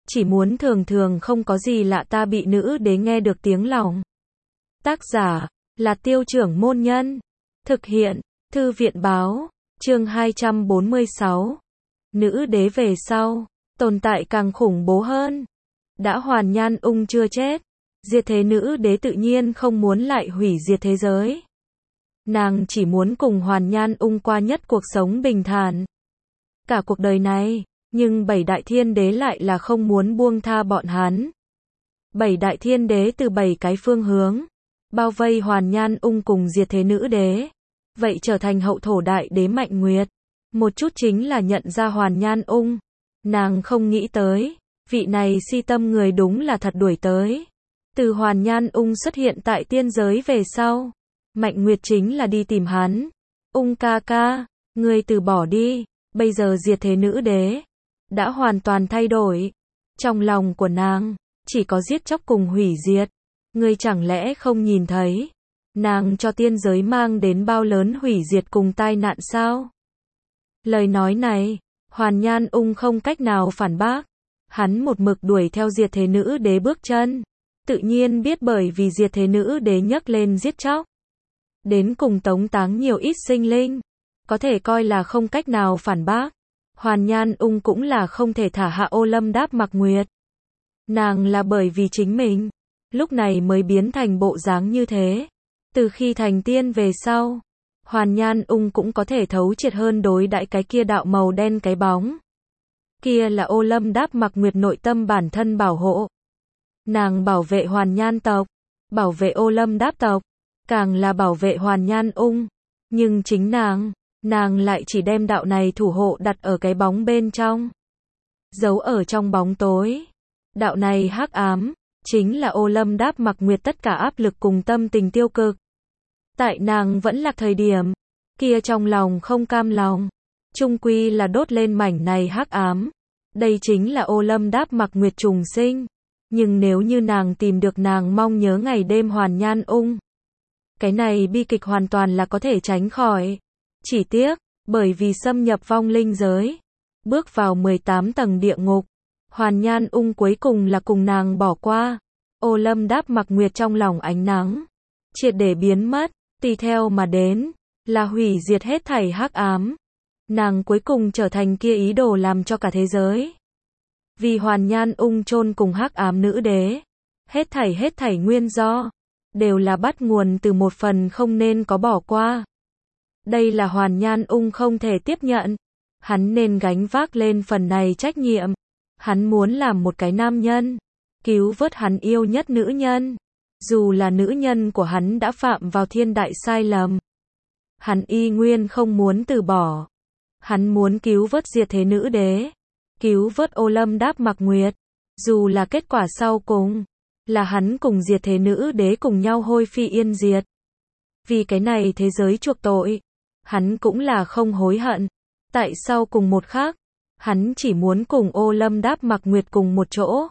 chỉ muốn thường thường không có gì lạ ta bị nữ đế nghe được tiếng lòng. Tác giả là Tiêu Trưởng Môn Nhân. Thực hiện Thư viện Báo. Chương 246. Nữ đế về sau, tồn tại càng khủng bố hơn. Đã Hoàn Nhan Ung chưa chết, diệt thế nữ đế tự nhiên không muốn lại hủy diệt thế giới. Nàng chỉ muốn cùng Hoàn Nhan Ung qua nhất cuộc sống bình thản. Cả cuộc đời này, nhưng 7 đại thiên đế lại là không muốn buông tha bọn hắn. 7 đại thiên đế từ 7 cái phương hướng, bao vây Hoàn Nhan Ung cùng diệt thế nữ đế. Vậy trở thành hậu thổ đại đế Mạnh Nguyệt. Một chút chính là nhận ra Hoàn Nhan Ung. Nàng không nghĩ tới, vị này si tâm người đúng là thật đuổi tới. Từ Hoàn Nhan Ung xuất hiện tại tiên giới về sau, Mạnh Nguyệt chính là đi tìm hắn. Ung ca ca, ngươi từ bỏ đi, bây giờ diệt thế nữ đế đã hoàn toàn thay đổi. Trong lòng của nàng, chỉ có giết chóc cùng hủy diệt. Ngươi chẳng lẽ không nhìn thấy, nàng cho tiên giới mang đến bao lớn hủy diệt cùng tai nạn sao? Lời nói này, Hoàn Nhan Ung không cách nào phản bác. Hắn một mực đuổi theo diệt thế nữ đế bước chân. Tự nhiên biết bởi vì diệt thế nữ đế nhấc lên giết chóc, đến cùng tống táng nhiều ít sinh linh, có thể coi là không cách nào phản bác. Hoàn Nhan Ung cũng là không thể thả hạ Ô Lâm Đáp Mặc Nguyệt. Nàng là bởi vì chính mình, lúc này mới biến thành bộ dáng như thế. Từ khi thành tiên về sau, Hoàn Nhan Ung cũng có thể thấu triệt hơn đối đãi cái kia đạo màu đen cái bóng. Kia là Ô Lâm Đáp Mặc Nguyệt nội tâm bản thân bảo hộ. Nàng bảo vệ Hoàn Nhan tộc, bảo vệ Ô Lâm Đáp tộc, càng là bảo vệ Hoàn Nhan Ung. Nhưng chính nàng lại chỉ đem đạo này thủ hộ đặt ở cái bóng bên trong, giấu ở trong bóng tối. Đạo này hắc ám, chính là Ô Lâm Đáp Mặc Nguyệt tất cả áp lực cùng tâm tình tiêu cực. Tại nàng vẫn là thời điểm, kia trong lòng không cam lòng, chung quy là đốt lên mảnh này hắc ám. Đây chính là Ô Lâm Đáp Mặc Nguyệt trùng sinh. Nhưng nếu như nàng tìm được nàng mong nhớ ngày đêm Hoàn Nhan Ung, cái này bi kịch hoàn toàn là có thể tránh khỏi. Chỉ tiếc, bởi vì xâm nhập vong linh giới, bước vào 18 tầng địa ngục, Hoàn Nhan Ung cuối cùng là cùng nàng bỏ qua. Ô Lâm Đáp Mặc Nguyệt trong lòng ánh nắng triệt để biến mất, tùy theo mà đến là hủy diệt hết thảy hắc ám. Nàng cuối cùng trở thành kia ý đồ làm cho cả thế giới. Vì Hoàn Nhan Ung chôn cùng hắc ám nữ đế, hết thảy nguyên do đều là bắt nguồn từ một phần không nên có bỏ qua. Đây là Hoàn Nhan Ung không thể tiếp nhận. Hắn nên gánh vác lên phần này trách nhiệm. Hắn muốn làm một cái nam nhân, cứu vớt hắn yêu nhất nữ nhân. Dù là nữ nhân của hắn đã phạm vào thiên đại sai lầm, hắn y nguyên không muốn từ bỏ. Hắn muốn cứu vớt diệt thế nữ đế, cứu vớt Ô Lâm Đáp Mặc Nguyệt. Dù là kết quả sau cùng là hắn cùng diệt thế nữ đế cùng nhau hôi phi yên diệt. Vì cái này thế giới chuộc tội, hắn cũng là không hối hận. Tại sau cùng một khắc, hắn chỉ muốn cùng Ô Lâm Đáp Mặc Nguyệt cùng một chỗ.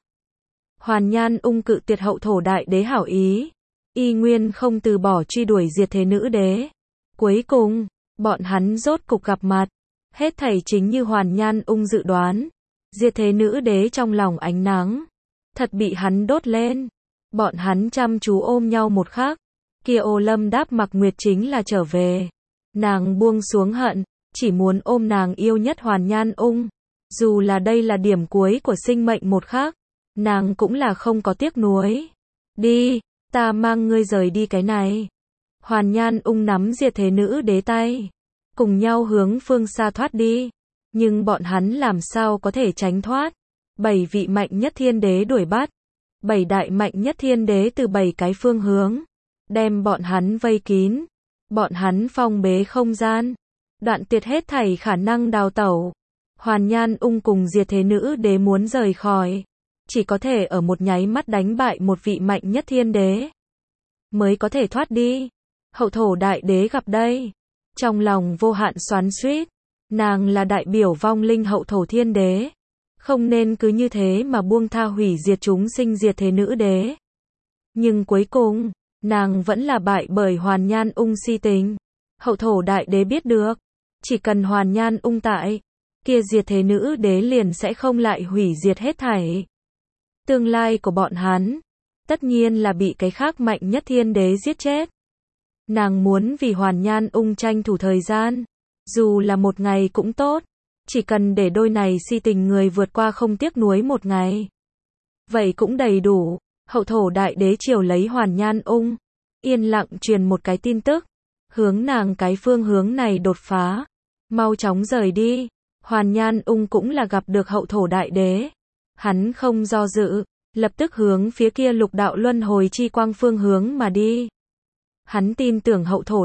Hoàn Nhan Ung cự tuyệt hậu thổ đại đế hảo ý, y nguyên không từ bỏ truy đuổi diệt thế nữ đế. Cuối cùng, bọn hắn rốt cục gặp mặt. Hết thảy chính như Hoàn Nhan Ung dự đoán. Diệt thế nữ đế trong lòng ánh nắng thật bị hắn đốt lên. Bọn hắn chăm chú ôm nhau một khắc, kia Ô Lâm Đáp Mặc Nguyệt chính là trở về. Nàng buông xuống hận, chỉ muốn ôm nàng yêu nhất Hoàn Nhan Ung. Dù là đây là điểm cuối của sinh mệnh một khắc, nàng cũng là không có tiếc nuối. Đi, ta mang ngươi rời đi cái này. Hoàn Nhan Ung nắm diệt thế nữ đế tay, cùng nhau hướng phương xa thoát đi. Nhưng bọn hắn làm sao có thể tránh thoát? 7 vị mạnh nhất thiên đế đuổi bắt. 7 đại mạnh nhất thiên đế từ 7 cái phương hướng, đem bọn hắn vây kín. Bọn hắn phong bế không gian, đoạn tuyệt hết thảy khả năng đào tẩu. Hoàn Nhan Ung cùng diệt thế nữ đế muốn rời khỏi, chỉ có thể ở một nháy mắt đánh bại một vị mạnh nhất thiên đế, mới có thể thoát đi. Hậu thổ đại đế gặp đây, trong lòng vô hạn xoắn xuýt. Nàng là đại biểu vong linh hậu thổ thiên đế, không nên cứ như thế mà buông tha hủy diệt chúng sinh diệt thế nữ đế. Nhưng cuối cùng, nàng vẫn là bại bởi Hoàn Nhan Ung si tình. Hậu thổ đại đế biết được, chỉ cần Hoàn Nhan Ung tại, kia diệt thế nữ đế liền sẽ không lại hủy diệt hết thảy. Tương lai của bọn hắn, tất nhiên là bị cái khác mạnh nhất thiên đế giết chết. Nàng muốn vì Hoàn Nhan Ung tranh thủ thời gian, dù là một ngày cũng tốt, chỉ cần để đôi này si tình người vượt qua không tiếc nuối một ngày. Vậy cũng đầy đủ. Hậu thổ đại đế chiều lấy Hoàn Nhan Ung, yên lặng truyền một cái tin tức, hướng nàng cái phương hướng này đột phá, mau chóng rời đi. Hoàn Nhan Ung cũng là gặp được hậu thổ đại đế, hắn không do dự, lập tức hướng phía kia lục đạo luân hồi chi quang phương hướng mà đi. Hắn tin tưởng hậu thổ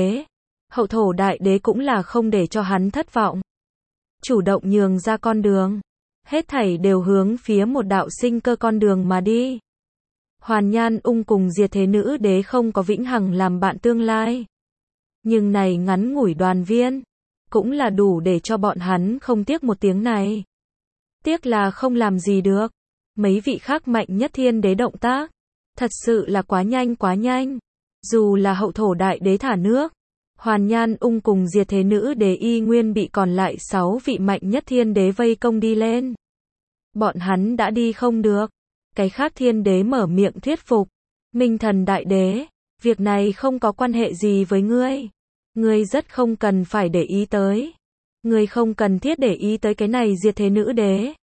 đại đế cũng là không để cho hắn thất vọng, chủ động nhường ra con đường, hết thảy đều hướng phía một đạo sinh cơ con đường mà đi. Hoàn Nhan Ung cùng Diệt Thế Nữ Đế không có vĩnh hằng làm bạn tương lai, nhưng này ngắn ngủi đoàn viên, cũng là đủ để cho bọn hắn không tiếc một tiếng này. Tiếc là không làm gì được. Mấy vị khác mạnh nhất thiên đế động tác, thật sự là quá nhanh. Dù là hậu thổ đại đế thả nước, Hoàn Nhan Ung cùng Diệt Thế Nữ Đế y nguyên bị còn lại 6 vị mạnh nhất thiên đế vây công đi lên. Bọn hắn đã đi không được. Cái khác thiên đế mở miệng thuyết phục. Minh Thần đại đế, việc này không có quan hệ gì với ngươi. Ngươi rất không cần phải để ý tới. Ngươi không cần thiết để ý tới cái này Diệt Thế Nữ Đế.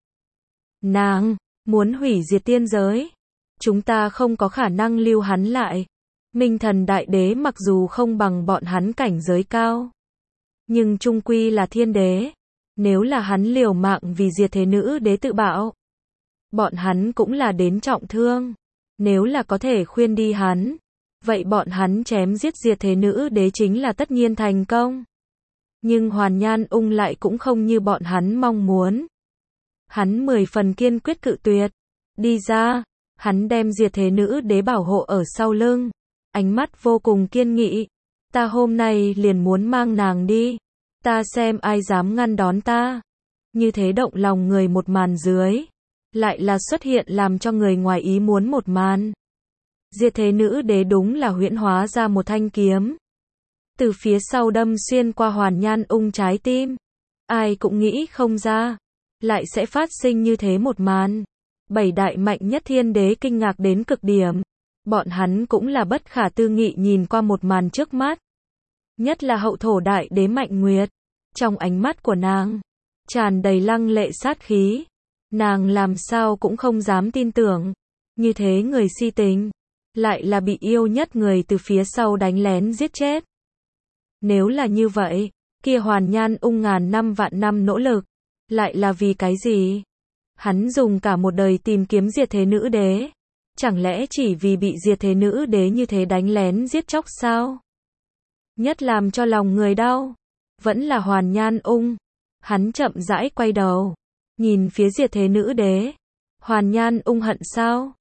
Nàng muốn hủy diệt tiên giới. Chúng ta không có khả năng lưu hắn lại. Minh Thần đại đế mặc dù không bằng bọn hắn cảnh giới cao, nhưng chung quy là thiên đế. Nếu là hắn liều mạng vì Diệt Thế Nữ Đế tự bạo, bọn hắn cũng là đến trọng thương. Nếu là có thể khuyên đi hắn, vậy bọn hắn chém giết Diệt Thế Nữ Đế chính là tất nhiên thành công. Nhưng Hoàn Nhan Ung lại cũng không như bọn hắn mong muốn. Hắn 10 phần kiên quyết cự tuyệt. Đi ra, hắn đem Diệt Thế Nữ Đế bảo hộ ở sau lưng, ánh mắt vô cùng kiên nghị. Ta hôm nay liền muốn mang nàng đi. Ta xem ai dám ngăn đón ta. Như thế động lòng người một màn dưới, lại là xuất hiện làm cho người ngoài ý muốn một màn. Diệt Thế Nữ Đế đúng là huyễn hóa ra một thanh kiếm, từ phía sau đâm xuyên qua Hoàn Nhan Ung trái tim. Ai cũng nghĩ không ra, lại sẽ phát sinh như thế một màn. 7 đại mạnh nhất thiên đế kinh ngạc đến cực điểm. Bọn hắn cũng là bất khả tư nghị nhìn qua một màn trước mắt. Nhất là hậu thổ đại đế Mạnh Nguyệt. Trong ánh mắt của nàng, tràn đầy lăng lệ sát khí. Nàng làm sao cũng không dám tin tưởng. Như thế người si tình, lại là bị yêu nhất người từ phía sau đánh lén giết chết. Nếu là như vậy, kia Hoàn Nhan Ung ngàn năm vạn năm nỗ lực, lại là vì cái gì? Hắn dùng cả một đời tìm kiếm Diệt Thế Nữ Đế, chẳng lẽ chỉ vì bị Diệt Thế Nữ Đế như thế đánh lén giết chóc sao? Nhất làm cho lòng người đau, vẫn là Hoàn Nhan Ung. Hắn chậm rãi quay đầu, nhìn phía Diệt Thế Nữ Đế. Hoàn Nhan Ung hận sao?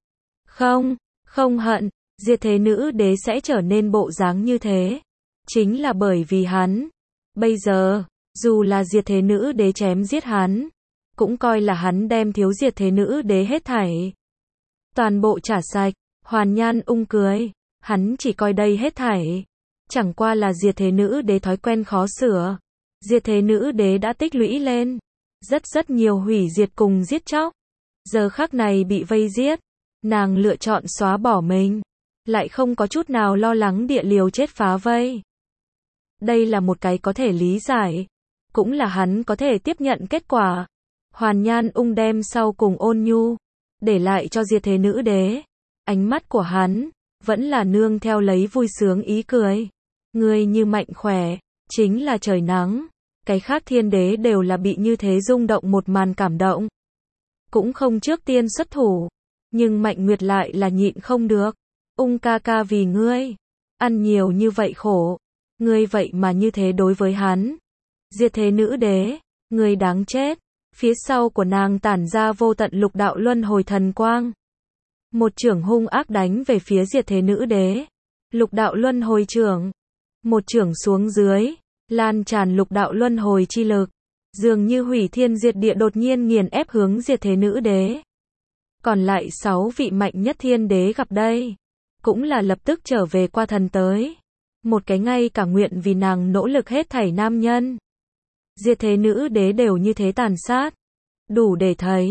Không hận. Diệt Thế Nữ Đế sẽ trở nên bộ dáng như thế, chính là bởi vì hắn. Bây giờ, dù là Diệt Thế Nữ Đế chém giết hắn, cũng coi là hắn đem thiếu Diệt Thế Nữ Đế hết thảy toàn bộ trả sạch. Hoàn Nhan Ung cười, hắn chỉ coi đây hết thảy chẳng qua là Diệt Thế Nữ Đế thói quen khó sửa. Diệt Thế Nữ Đế đã tích lũy lên rất nhiều hủy diệt cùng giết chóc. Giờ khắc này bị vây giết, nàng lựa chọn xóa bỏ mình, lại không có chút nào lo lắng địa liều chết phá vây. Đây là một cái có thể lý giải, cũng là hắn có thể tiếp nhận kết quả. Hoàn Nhan Ung đem sau cùng ôn nhu để lại cho Diệt Thế Nữ Đế. Ánh mắt của hắn vẫn là nương theo lấy vui sướng ý cười. Ngươi như mạnh khỏe, chính là trời nắng. Cái khác thiên đế đều là bị như thế rung động một màn cảm động, cũng không trước tiên xuất thủ, nhưng Mạnh Nguyệt lại là nhịn không được. Ung ca ca vì ngươi ăn nhiều như vậy khổ, ngươi vậy mà như thế đối với hắn. Diệt Thế Nữ Đế, ngươi đáng chết. Phía sau của nàng tản ra vô tận lục đạo luân hồi thần quang, một chưởng hung ác đánh về phía Diệt Thế Nữ Đế. Lục đạo luân hồi chưởng, một chưởng xuống dưới, lan tràn lục đạo luân hồi chi lực, dường như hủy thiên diệt địa đột nhiên nghiền ép hướng Diệt Thế Nữ Đế. Còn lại 6 vị mạnh nhất thiên đế gặp đây, cũng là lập tức trở về qua thần tới. Một cái ngay cả nguyện vì nàng nỗ lực hết thảy nam nhân, Diệt Thế Nữ Đế đều như thế tàn sát. Đủ để thấy,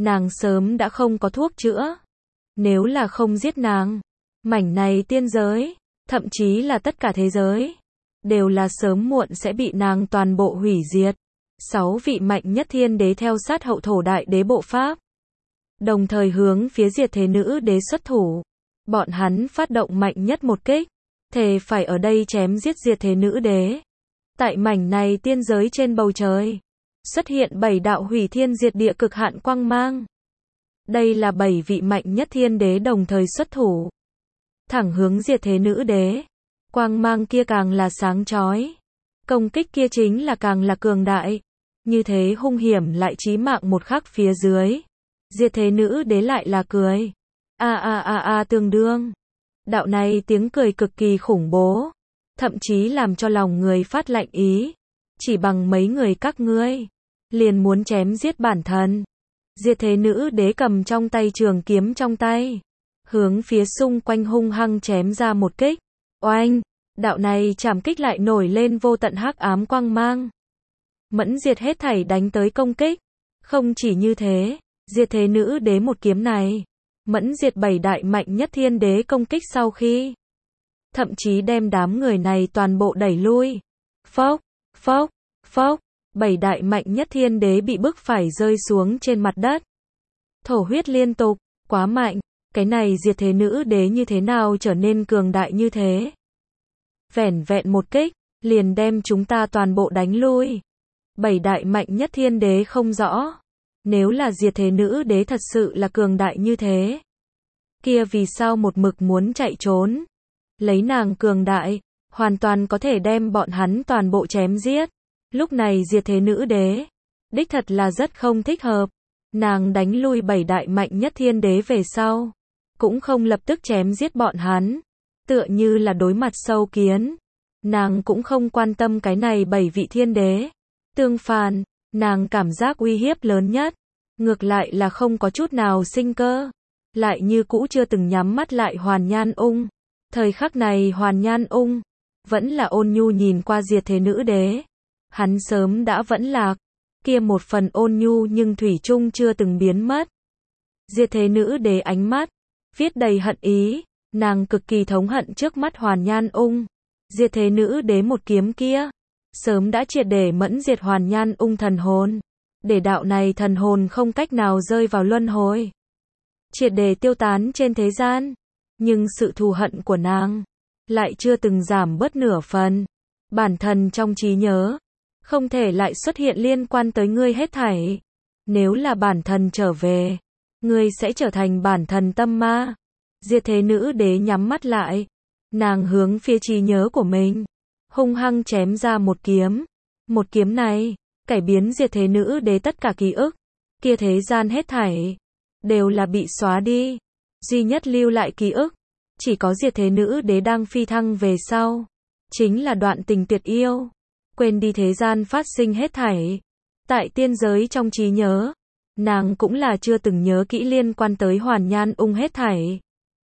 nàng sớm đã không có thuốc chữa. Nếu là không giết nàng, mảnh này tiên giới, thậm chí là tất cả thế giới, đều là sớm muộn sẽ bị nàng toàn bộ hủy diệt. 6 vị mạnh nhất thiên đế theo sát hậu thổ đại đế bộ pháp, đồng thời hướng phía diệt thế nữ đế xuất thủ. Bọn hắn phát động mạnh nhất một kích, thề phải ở đây chém giết diệt thế nữ đế. Tại mảnh này tiên giới trên bầu trời, xuất hiện 7 đạo hủy thiên diệt địa cực hạn quang mang. Đây là 7 vị mạnh nhất thiên đế đồng thời xuất thủ, thẳng hướng diệt thế nữ đế. Quang mang kia càng là sáng chói, công kích kia chính là càng là cường đại. Như thế hung hiểm lại chí mạng một khắc phía dưới, diệt thế nữ đế lại là cười. Tương đương. Đạo này tiếng cười cực kỳ khủng bố, thậm chí làm cho lòng người phát lạnh ý. Chỉ bằng mấy người các ngươi, liền muốn chém giết bản thân. Diệt thế nữ đế cầm trong tay trường kiếm trong tay, hướng phía xung quanh hung hăng chém ra một kích. Oanh, đạo này chảm kích lại nổi lên vô tận hắc ám quang mang, mẫn diệt hết thảy đánh tới công kích. Không chỉ như thế, diệt thế nữ đế một kiếm này, mẫn diệt 7 đại mạnh nhất thiên đế công kích sau khi, thậm chí đem đám người này toàn bộ đẩy lui. Phốc, phốc, phốc, 7 đại mạnh nhất thiên đế bị bức phải rơi xuống trên mặt đất. Thổ huyết liên tục, quá mạnh, cái này diệt thế nữ đế như thế nào trở nên cường đại như thế? Vẻn vẹn một kích, liền đem chúng ta toàn bộ đánh lui. 7 đại mạnh nhất thiên đế không rõ. Nếu là diệt thế nữ đế thật sự là cường đại như thế, kia vì sao một mực muốn chạy trốn? Lấy nàng cường đại, hoàn toàn có thể đem bọn hắn toàn bộ chém giết. Lúc này diệt thế nữ đế, đích thật là rất không thích hợp. Nàng đánh lui 7 đại mạnh nhất thiên đế về sau, cũng không lập tức chém giết bọn hắn, tựa như là đối mặt sâu kiến. Nàng cũng không quan tâm cái này 7 vị thiên đế. Tương phản, nàng cảm giác uy hiếp lớn nhất, ngược lại là không có chút nào sinh cơ. Lại như cũ chưa từng nhắm mắt lại Hoàn Nhan Ung. Thời khắc này Hoàn Nhan Ung vẫn là ôn nhu nhìn qua diệt thế nữ đế. Hắn sớm đã vẫn lạc, kia một phần ôn nhu nhưng thủy chung chưa từng biến mất. Diệt thế nữ đế ánh mắt viết đầy hận ý, nàng cực kỳ thống hận trước mắt Hoàn Nhan Ung. Diệt thế nữ đế một kiếm kia, sớm đã triệt để mẫn diệt Hoàn Nhan Ung thần hồn, để đạo này thần hồn không cách nào rơi vào luân hồi, triệt để tiêu tán trên thế gian. Nhưng sự thù hận của nàng lại chưa từng giảm bớt nửa phần. Bản thân trong trí nhớ, không thể lại xuất hiện liên quan tới ngươi hết thảy. Nếu là bản thân trở về, ngươi sẽ trở thành bản thân tâm ma. Diệt thế nữ đế nhắm mắt lại, nàng hướng phía trí nhớ của mình, hung hăng chém ra một kiếm. Một kiếm này, cải biến diệt thế nữ đế tất cả ký ức. Kia thế gian hết thảy, đều là bị xóa đi. Duy nhất lưu lại ký ức, chỉ có diệt thế nữ đế đang phi thăng về sau. Chính là đoạn tình tuyệt yêu. Quên đi thế gian phát sinh hết thảy. Tại tiên giới trong trí nhớ, nàng cũng là chưa từng nhớ kỹ liên quan tới Hoàn Nhan Ung hết thảy.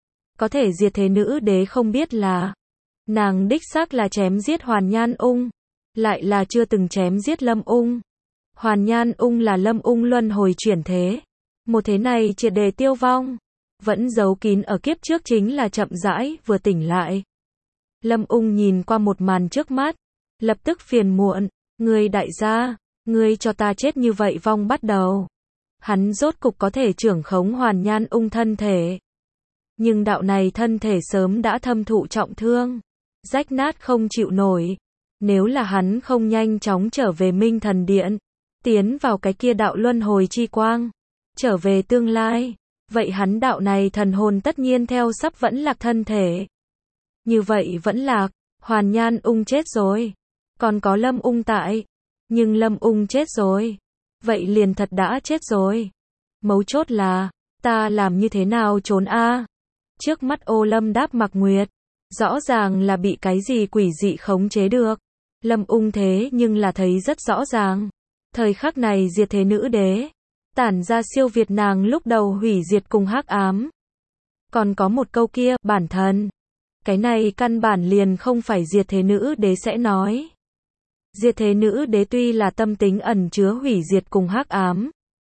Có thể diệt thế nữ đế không biết là, nàng đích xác là chém giết Hoàn Nhan Ung, lại là chưa từng chém giết Lâm Ung. Hoàn Nhan Ung là Lâm Ung luân hồi chuyển thế. Một thế này triệt để tiêu vong, vẫn giấu kín ở kiếp trước chính là chậm rãi vừa tỉnh lại. Lâm Ung nhìn qua một màn trước mắt, lập tức phiền muộn. Ngươi đại gia, ngươi cho ta chết như vậy vong bắt đầu. Hắn rốt cục có thể trưởng khống Hoàn Nhan Ung thân thể. Nhưng đạo này thân thể sớm đã thâm thụ trọng thương, rách nát không chịu nổi. Nếu là hắn không nhanh chóng trở về Minh Thần Điện, tiến vào cái kia đạo luân hồi chi quang, trở về tương lai, vậy hắn đạo này thần hồn tất nhiên theo sắp vẫn lạc thân thể. Như vậy vẫn lạc, Hoàn Nhan Ung chết rồi, còn có Lâm Ung tại, nhưng Lâm Ung chết rồi, vậy liền thật đã chết rồi. Mấu chốt là, ta làm như thế nào trốn a? Trước mắt Ô Lâm Đáp Mặc Nguyệt, rõ ràng là bị cái gì quỷ dị khống chế được. Lâm Ung thế nhưng là thấy rất rõ ràng. Thời khắc này diệt thế nữ đế, tản ra siêu việt nàng lúc đầu hủy diệt cùng hắc ám. Còn có một câu kia, bản thân. Cái này căn bản liền không phải diệt thế nữ đế sẽ nói. Diệt thế nữ đế tuy là tâm tính ẩn chứa hủy diệt cùng hắc ám,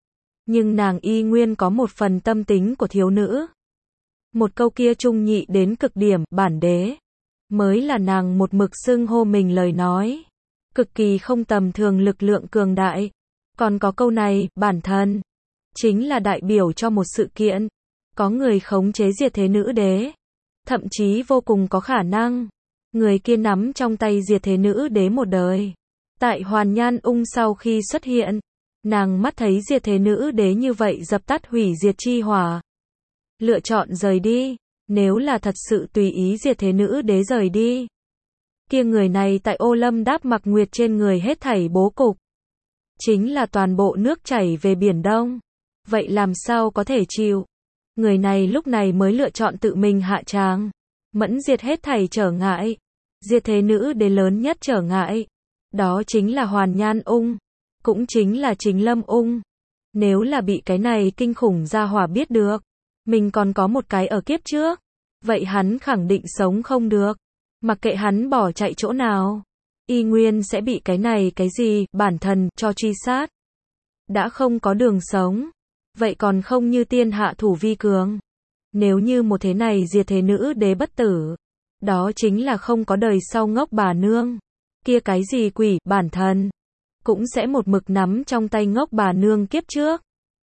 nhưng nàng y nguyên có một phần tâm tính của thiếu nữ. Một câu kia trung nhị đến cực điểm, bản đế, mới là nàng một mực xưng hô mình lời nói. Cực kỳ không tầm thường lực lượng cường đại. Còn có câu này, bản thân, chính là đại biểu cho một sự kiện. Có người khống chế diệt thế nữ đế. Thậm chí vô cùng có khả năng. Người kia nắm trong tay diệt thế nữ đế một đời. Tại Hoàn Nhan Ung sau khi xuất hiện, nàng mắt thấy diệt thế nữ đế như vậy dập tắt hủy diệt chi hỏa. Lựa chọn rời đi. Nếu là thật sự tùy ý diệt thế nữ đế rời đi, kia người này tại Ô Lâm Đáp Mặc Nguyệt trên người hết thảy bố cục, chính là toàn bộ nước chảy về Biển Đông. Vậy làm sao có thể chịu? Người này lúc này mới lựa chọn tự mình hạ tràng, mẫn diệt hết thảy trở ngại. Diệt thế nữ đế lớn nhất trở ngại, đó chính là Hoàn Nhan Ung, cũng chính là chính Lâm Ung. Nếu là bị cái này kinh khủng gia hỏa biết được, mình còn có một cái ở kiếp trước, vậy hắn khẳng định sống không được. Mặc kệ hắn bỏ chạy chỗ nào, y nguyên sẽ bị cái này cái gì, bản thần, cho truy sát. Đã không có đường sống, vậy còn không như tiên hạ thủ vi cường. Nếu như một thế này diệt thế nữ đế bất tử, đó chính là không có đời sau ngốc bà nương. Kia cái gì quỷ, bản thần, cũng sẽ một mực nắm trong tay ngốc bà nương kiếp trước.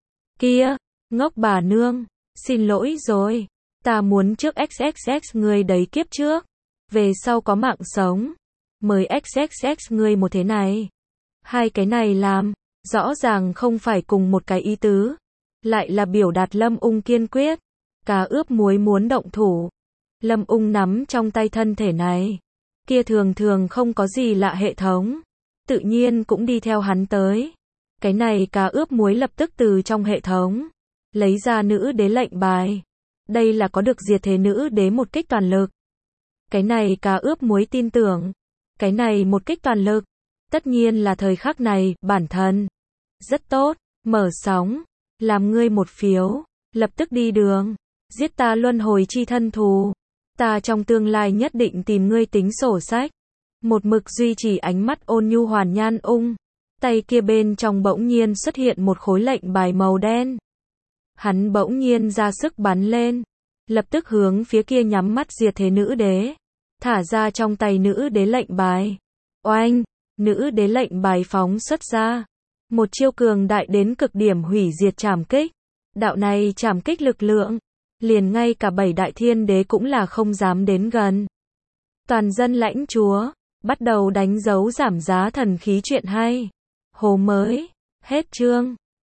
Kia, ngốc bà nương, xin lỗi rồi, ta muốn trước XXX người đấy kiếp trước, về sau có mạng sống, mới XXX người một thế này. Hai cái này làm, rõ ràng không phải cùng một cái ý tứ, lại là biểu đạt Lâm Ung kiên quyết, cá ướp muối muốn động thủ. Lâm Ung nắm trong tay thân thể này, kia thường thường không có gì lạ hệ thống, tự nhiên cũng đi theo hắn tới. Cái này cá ướp muối lập tức từ trong hệ thống lấy ra nữ đế lệnh bài. Đây là có được diệt thế nữ đế một kích toàn lực. Cái này cá ướp muối tin tưởng, cái này một kích toàn lực, tất nhiên là thời khắc này, bản thân. Rất tốt, mở sóng, làm ngươi một phiếu, lập tức đi đường, giết ta luân hồi chi thân thù. Ta trong tương lai nhất định tìm ngươi tính sổ sách. Một mực duy trì ánh mắt ôn nhu Hoàn Nhan Ung, tay kia bên trong bỗng nhiên xuất hiện một khối lệnh bài màu đen. Hắn bỗng nhiên ra sức bắn lên, lập tức hướng phía kia nhắm mắt diệt thế nữ đế, thả ra trong tay nữ đế lệnh bài. Oanh, nữ đế lệnh bài phóng xuất ra, một chiêu cường đại đến cực điểm hủy diệt trảm kích. Đạo này trảm kích lực lượng, liền ngay cả 7 đại thiên đế cũng là không dám đến gần. Toàn dân lãnh chúa, bắt đầu đánh dấu giảm giá thần khí chuyện hay. Hồ mới, hết chương.